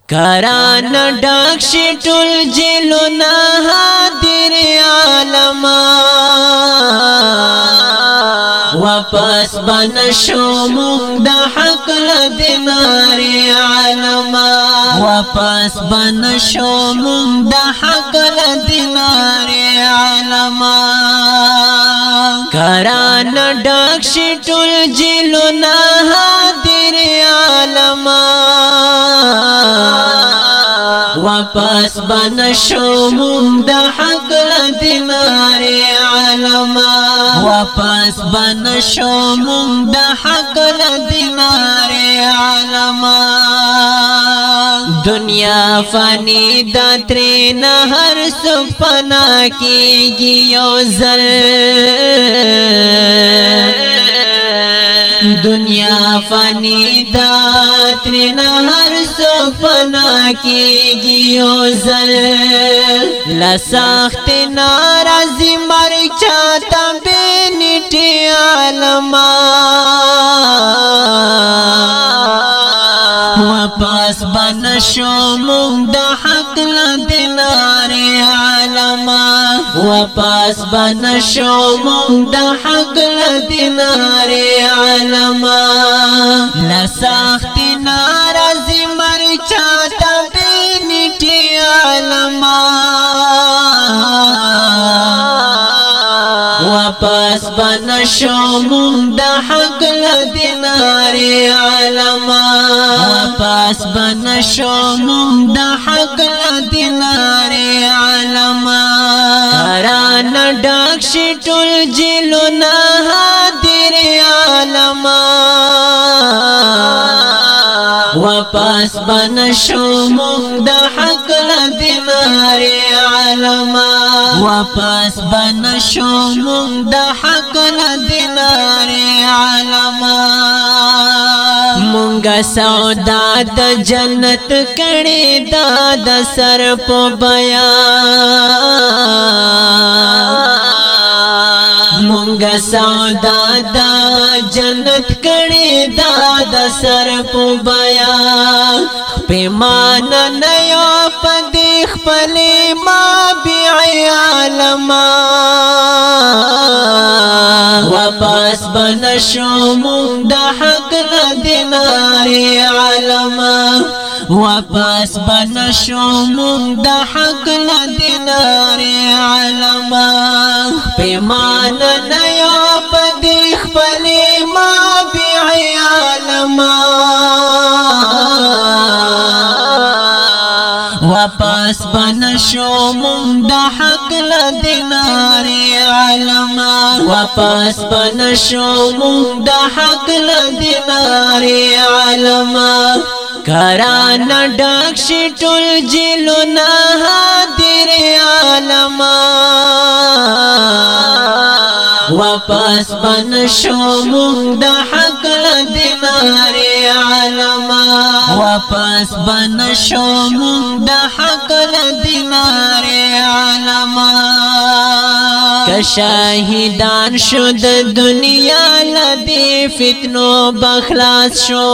کران ډک شي ټول جیلونه حاضر عالما واپس بنشو مونږ د حق لدینار عالما واپس بنشو مونږ د حق لدینار عالما کران ډک شي ټول جیلونه حاضر عالما واپس بنشو مونږ د حق لدینار عالما واپس بنشو مونږ د حق لدینار عالما دنیا فانی دا ترین هر سپنا کیږي یو ځل دنیا فانی دا ترین هر سپنا کیږي یو ځل لسخت ناراضی مرګ چاته بنټي عالما واپس بنشو مونږ د حق لدینار عالما واپس بنشو مونږ د حق لدینار عالما لسخت ناراضی مرګ چاته بنټي عالما واپس بنشو مونږ د حق لدینار عالما واپس بنشو مونږ د حق لدینار عالما کران ډک شي ټول جیلونه حاضر عالما واپس بنشو مونږ د حق لدینار عالما واپس بنشو مونږ د حق لدینار عالما مونږه سودا د جنت کړي دا د سر په بیان مونږه سودا د جنت کړي دا د سر په بیان پیمان نه یو پدې خپل ما بي عالما واپس بنشو مونږ د حق لدینار عالما واپس بنشو مونږ د حق لدینار عالما پیمان نه یو پدې خپل ما بي عالما واپس بنشو مونږ د حق لدینار عالما واپس بنشو مونږ د حق لدینار عالما کران ډک شي ټول جیلونه حاضر عالما واپس بنشو مونږ د حق لدینار عالما واپس بنشو مونږ د حق لدینار عالما که شاهدان شو د دنیا لدی فتنو بخلاص شو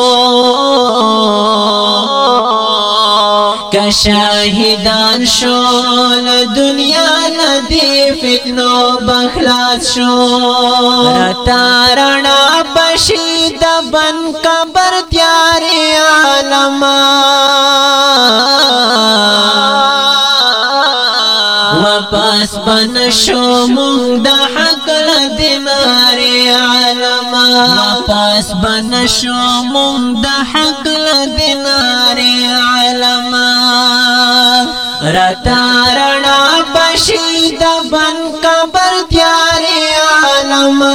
که شاهدان شو د دنیا لدی فتنو بخلاص شو رتا رڼا بشي د بن قبر تیار عالما واپس بنشو مونږ د حق لدینار عالما واپس بنشو مونږ د حق لدینار عالما رتا رڼا بشي د بن قبر تیار عالما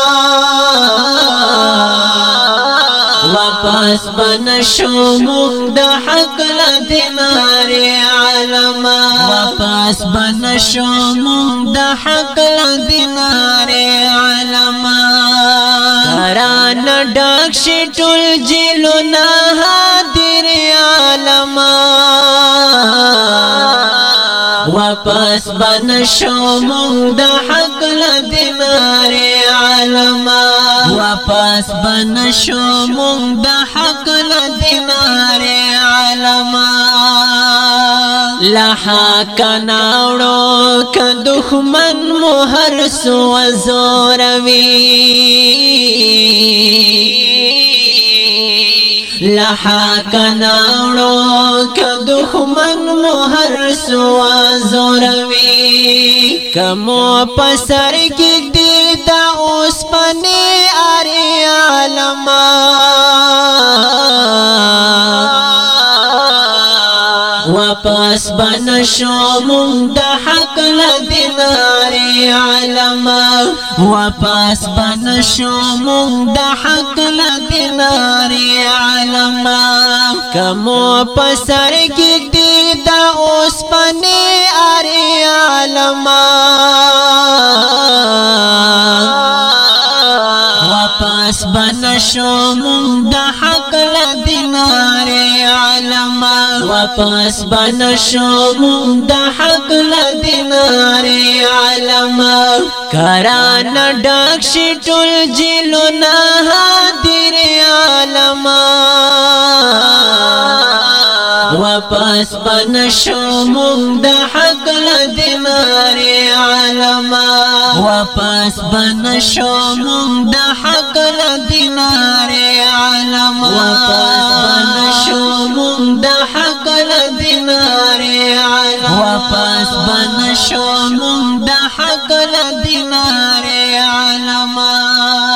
واپس بنشو مونږ د حق لدینار عالما واپس بنشو مونږ د حق لدینار عالما کران ډک شي ټول جیلونه حاضر عالما واپس بنشو مونږ د حق لدینار عالما واپس بنشو مونږ د حق لدینار عالما لحاق ناوڑو که دخمن مهر سو زوروی لحاق ناوڑو که دخمن مهر سو زوروی کمو پسر کی دیتا اس پنی آری عالما واپس بنشو مونگ دا حق لدیناری علما واپس بنشو مونگ دا حق لدیناری علما کمو پسر کی دیدا اس پنی آری علما واپس بنشو مونگ دا حق لدیناری علما واپس بنشو مونگ دا حق لدیناری علما کران ڈاکشی ٹول جلونا حاضر علما واپس بنشو مونگ دا حق لدیناری علما واپس بنشو مونگ دا حق لدیناری علما واپس بنشو مونگ دا حق لدیناری علما واپس بنشو مونگ دا حق لدیناری علما